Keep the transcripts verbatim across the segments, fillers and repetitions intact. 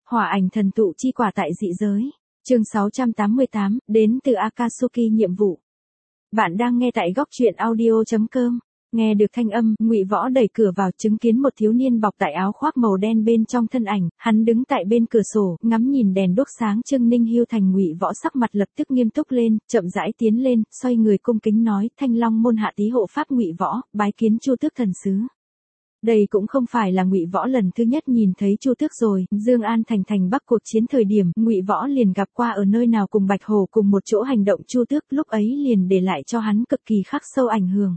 Hỏa ảnh thần tụ chi quả tại dị giới. Chương sáu trăm tám mươi tám, đến từ Akatsuki nhiệm vụ. Bạn đang nghe tại góc truyện audio chấm com. Nghe được thanh âm, Ngụy Võ đẩy cửa vào, chứng kiến một thiếu niên bọc tại áo khoác màu đen bên trong thân ảnh, hắn đứng tại bên cửa sổ, ngắm nhìn đèn đuốc sáng trưng Ninh Hưu Thành. Ngụy Võ sắc mặt lập tức nghiêm túc lên, chậm rãi tiến lên, xoay người cung kính nói: Thanh Long môn hạ tý hộ pháp Ngụy Võ, bái kiến Chu Tước thần sứ. Đây cũng không phải là Ngụy Võ lần thứ nhất nhìn thấy Chu Tước rồi, Dương An thành thành Bắc cuộc chiến thời điểm, Ngụy Võ liền gặp qua ở nơi nào cùng Bạch Hổ cùng một chỗ hành động Chu Tước, lúc ấy liền để lại cho hắn cực kỳ khắc sâu ảnh hưởng.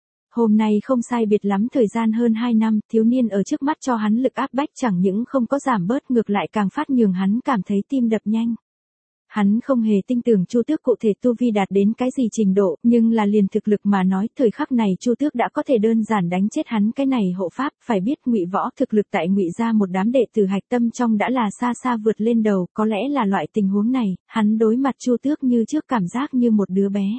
Hôm nay không sai biệt lắm thời gian hơn hai năm, thiếu niên ở trước mắt cho hắn lực áp bách chẳng những không có giảm bớt, ngược lại càng phát nhường hắn cảm thấy tim đập nhanh. Hắn không hề tin tưởng Chu Tước cụ thể tu vi đạt đến cái gì trình độ, nhưng là liền thực lực mà nói, thời khắc này Chu Tước đã có thể đơn giản đánh chết hắn cái này hộ pháp. Phải biết Ngụy Võ thực lực tại Ngụy gia một đám đệ tử hạch tâm trong đã là xa xa vượt lên đầu, có lẽ là loại tình huống này, hắn đối mặt Chu Tước như trước cảm giác như một đứa bé.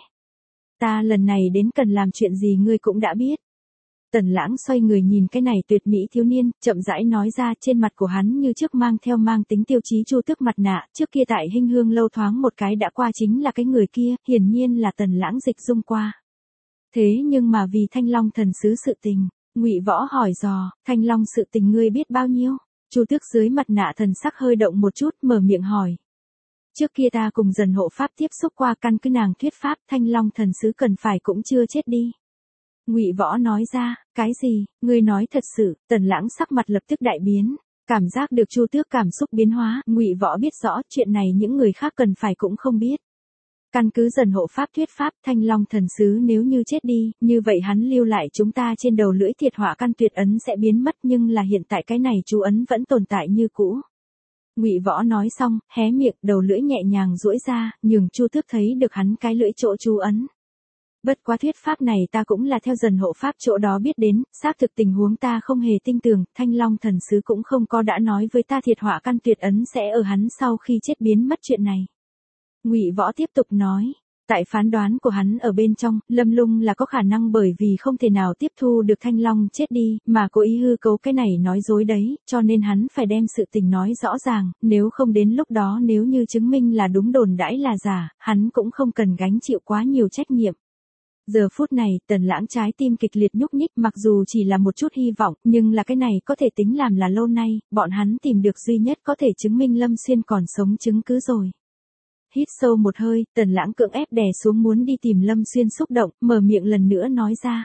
Ta lần này đến cần làm chuyện gì ngươi cũng đã biết. Tần Lãng xoay người nhìn cái này tuyệt mỹ thiếu niên, chậm rãi nói ra. Trên mặt của hắn như trước mang theo mang tính tiêu chí Chu Tước mặt nạ, trước kia tại Hinh Hương lâu thoáng một cái đã qua chính là cái người kia, hiển nhiên là Tần Lãng dịch dung qua. Thế nhưng mà vì Thanh Long thần sứ sự tình, Ngụy Võ hỏi dò, Thanh Long sự tình ngươi biết bao nhiêu? Chu Tước dưới mặt nạ thần sắc hơi động một chút, mở miệng hỏi. Trước kia ta cùng Dần hộ pháp tiếp xúc qua, căn cứ nàng thuyết pháp, Thanh Long thần sứ cần phải cũng chưa chết đi. Ngụy Võ nói ra, cái gì, ngươi nói thật sự? Tần Lãng sắc mặt lập tức đại biến, cảm giác được Chu Tước cảm xúc biến hóa. Ngụy Võ biết rõ chuyện này những người khác cần phải cũng không biết. Căn cứ Dần hộ pháp thuyết pháp, Thanh Long thần sứ nếu như chết đi, như vậy hắn lưu lại chúng ta trên đầu lưỡi thiệt hỏa căn tuyệt ấn sẽ biến mất, nhưng là hiện tại cái này chú ấn vẫn tồn tại như cũ. Ngụy Võ nói xong, hé miệng, đầu lưỡi nhẹ nhàng duỗi ra, nhường Chu Tước thấy được hắn cái lưỡi chỗ chú ấn. Bất quá thuyết pháp này ta cũng là theo Dần hộ pháp chỗ đó biết đến, xác thực tình huống ta không hề tin tưởng, Thanh Long thần sứ cũng không có đã nói với ta thiệt hỏa căn tuyệt ấn sẽ ở hắn sau khi chết biến mất chuyện này. Ngụy Võ tiếp tục nói. Tại phán đoán của hắn ở bên trong, Lâm Lung là có khả năng bởi vì không thể nào tiếp thu được Thanh Long chết đi, mà cố ý hư cấu cái này nói dối đấy, cho nên hắn phải đem sự tình nói rõ ràng, nếu không đến lúc đó nếu như chứng minh là đúng đồn đãi là giả, hắn cũng không cần gánh chịu quá nhiều trách nhiệm. Giờ phút này, Tần Lãng trái tim kịch liệt nhúc nhích, mặc dù chỉ là một chút hy vọng, nhưng là cái này có thể tính làm là lâu nay, bọn hắn tìm được duy nhất có thể chứng minh Lâm Xuyên còn sống chứng cứ rồi. Hít sâu một hơi, Tần Lãng cưỡng ép đè xuống muốn đi tìm Lâm Xuyên xúc động, mở miệng lần nữa nói ra.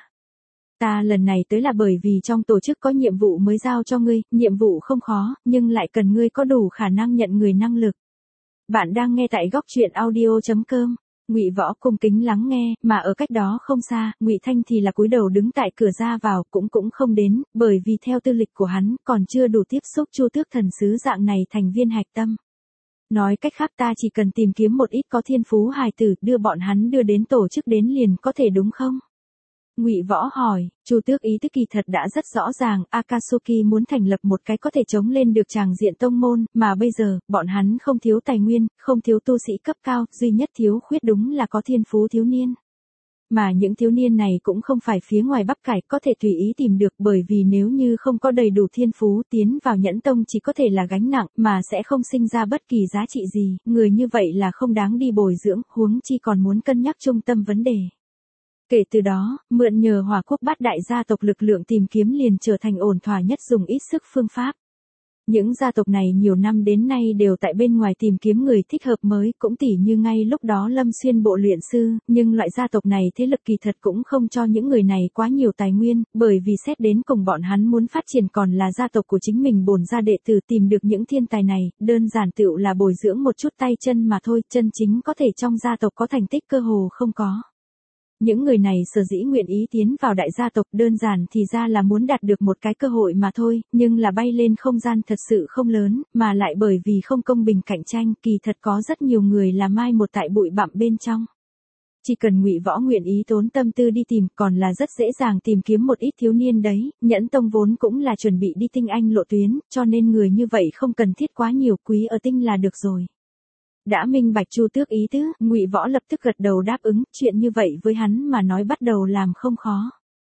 Ta lần này tới là bởi vì trong tổ chức có nhiệm vụ mới giao cho ngươi, nhiệm vụ không khó, nhưng lại cần ngươi có đủ khả năng nhận người năng lực. Bạn đang nghe tại góc truyện audio chấm com. Ngụy Võ cung kính lắng nghe, mà ở cách đó không xa, Ngụy Thanh thì là cúi đầu đứng tại cửa ra vào, cũng cũng không đến, bởi vì theo tư lịch của hắn, còn chưa đủ tiếp xúc Chu Tước thần sứ dạng này thành viên hạch tâm. Nói cách khác ta chỉ cần tìm kiếm một ít có thiên phú hài tử, đưa bọn hắn đưa đến tổ chức đến liền có thể đúng không? Ngụy Võ hỏi. Chu Tước ý tứ kỳ thật đã rất rõ ràng, Akatsuki muốn thành lập một cái có thể chống lên được tràng diện tông môn, mà bây giờ, bọn hắn không thiếu tài nguyên, không thiếu tu sĩ cấp cao, duy nhất thiếu khuyết đúng là có thiên phú thiếu niên. Mà những thiếu niên này cũng không phải phía ngoài bắp cải có thể tùy ý tìm được, bởi vì nếu như không có đầy đủ thiên phú tiến vào Nhẫn Tông chỉ có thể là gánh nặng, mà sẽ không sinh ra bất kỳ giá trị gì, người như vậy là không đáng đi bồi dưỡng, huống chi còn muốn cân nhắc trung tâm vấn đề. Kể từ đó, mượn nhờ Hỏa Quốc bát đại gia tộc lực lượng tìm kiếm liền trở thành ổn thỏa nhất dùng ít sức phương pháp. Những gia tộc này nhiều năm đến nay đều tại bên ngoài tìm kiếm người thích hợp mới, cũng tỉ như ngay lúc đó Lâm Xuyên bộ luyện sư, nhưng loại gia tộc này thế lực kỳ thật cũng không cho những người này quá nhiều tài nguyên, bởi vì xét đến cùng bọn hắn muốn phát triển còn là gia tộc của chính mình bổn gia đệ tử, tìm được những thiên tài này, đơn giản tựu là bồi dưỡng một chút tay chân mà thôi, chân chính có thể trong gia tộc có thành tích cơ hồ không có. Những người này sở dĩ nguyện ý tiến vào đại gia tộc đơn giản thì ra là muốn đạt được một cái cơ hội mà thôi, nhưng là bay lên không gian thật sự không lớn, mà lại bởi vì không công bình cạnh tranh, kỳ thật có rất nhiều người là mai một tại bụi bặm bên trong. Chỉ cần Ngụy Võ nguyện ý tốn tâm tư đi tìm, còn là rất dễ dàng tìm kiếm một ít thiếu niên đấy, Nhẫn Tông vốn cũng là chuẩn bị đi tinh anh lộ tuyến, cho nên người như vậy không cần thiết quá nhiều, quý ở tinh là được rồi. Đã minh bạch Chu Tước ý tứ, Ngụy Võ lập tức gật đầu đáp ứng, chuyện như vậy với hắn mà nói bắt đầu làm không khó.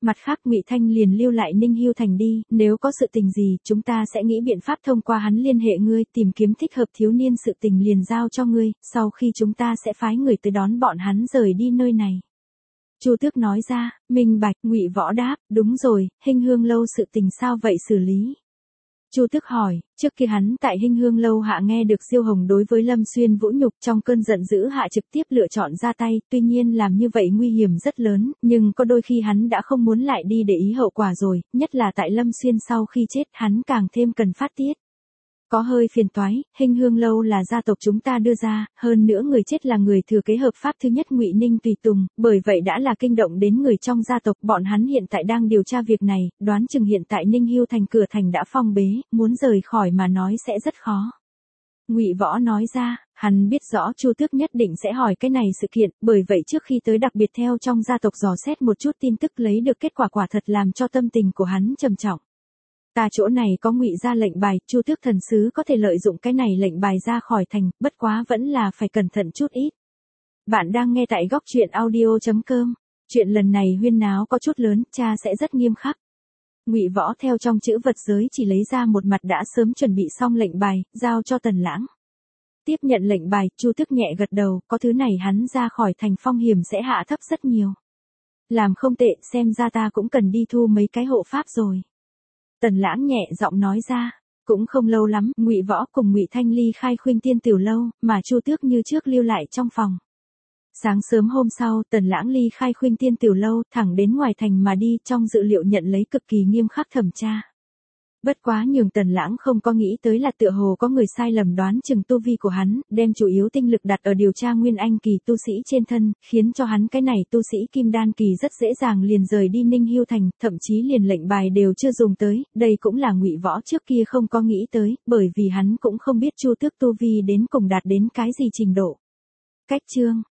Mặt khác Ngụy Thanh liền lưu lại Ninh Hưu Thành đi, nếu có sự tình gì, chúng ta sẽ nghĩ biện pháp thông qua hắn liên hệ ngươi, tìm kiếm thích hợp thiếu niên sự tình liền giao cho ngươi, sau khi chúng ta sẽ phái người tới đón bọn hắn rời đi nơi này. Chu Tước nói ra, minh bạch. Ngụy Võ đáp, đúng rồi, Hinh Hương lâu sự tình sao vậy xử lý? Chu Tước hỏi, trước khi hắn tại Hinh Hương lâu hạ nghe được Diêu Hồng đối với Lâm Xuyên vũ nhục, trong cơn giận dữ hạ trực tiếp lựa chọn ra tay, tuy nhiên làm như vậy nguy hiểm rất lớn, nhưng có đôi khi hắn đã không muốn lại đi để ý hậu quả rồi, nhất là tại Lâm Xuyên sau khi chết hắn càng thêm cần phát tiết. Có hơi phiền toái, Hinh Hương lâu là gia tộc chúng ta đưa ra, hơn nữa người chết là người thừa kế hợp pháp thứ nhất Ngụy Ninh tùy tùng, bởi vậy đã là kinh động đến người trong gia tộc, bọn hắn hiện tại đang điều tra việc này, đoán chừng hiện tại Ninh Hưu Thành cửa thành đã phong bế, muốn rời khỏi mà nói sẽ rất khó. Ngụy Võ nói ra, hắn biết rõ Chu Tước nhất định sẽ hỏi cái này sự kiện, bởi vậy trước khi tới đặc biệt theo trong gia tộc dò xét một chút tin tức lấy được kết quả quả thật làm cho tâm tình của hắn trầm trọng. Ta chỗ này có Ngụy ra lệnh bài, Chu Tước thần sứ có thể lợi dụng cái này lệnh bài ra khỏi thành, bất quá vẫn là phải cẩn thận chút ít. Bạn đang nghe tại góc truyện audio chấm com. Chuyện lần này huyên náo có chút lớn, cha sẽ rất nghiêm khắc. Ngụy Võ theo trong chữ vật giới chỉ lấy ra một mặt đã sớm chuẩn bị xong lệnh bài, giao cho Tần Lãng. Tiếp nhận lệnh bài, Chu Tước nhẹ gật đầu, có thứ này hắn ra khỏi thành phong hiểm sẽ hạ thấp rất nhiều. Làm không tệ, xem ra ta cũng cần đi thu mấy cái hộ pháp rồi. Tần Lãng nhẹ giọng nói ra, cũng không lâu lắm, Ngụy Võ cùng Ngụy Thanh ly khai Khuynh Tiên tiểu lâu, mà Chu Tước như trước lưu lại trong phòng. Sáng sớm hôm sau, Tần Lãng ly khai Khuynh Tiên tiểu lâu, thẳng đến ngoài thành mà đi, trong dự liệu nhận lấy cực kỳ nghiêm khắc thẩm tra. Bất quá nhường Tần Lãng không có nghĩ tới là tựa hồ có người sai lầm đoán chừng tu vi của hắn, đem chủ yếu tinh lực đặt ở điều tra Nguyên Anh kỳ tu sĩ trên thân, khiến cho hắn cái này tu sĩ Kim Đan kỳ rất dễ dàng liền rời đi Ninh Hưu Thành, thậm chí liền lệnh bài đều chưa dùng tới, đây cũng là Ngụy Võ trước kia không có nghĩ tới, bởi vì hắn cũng không biết Chu Tước tu vi đến cùng đạt đến cái gì trình độ. Cách chương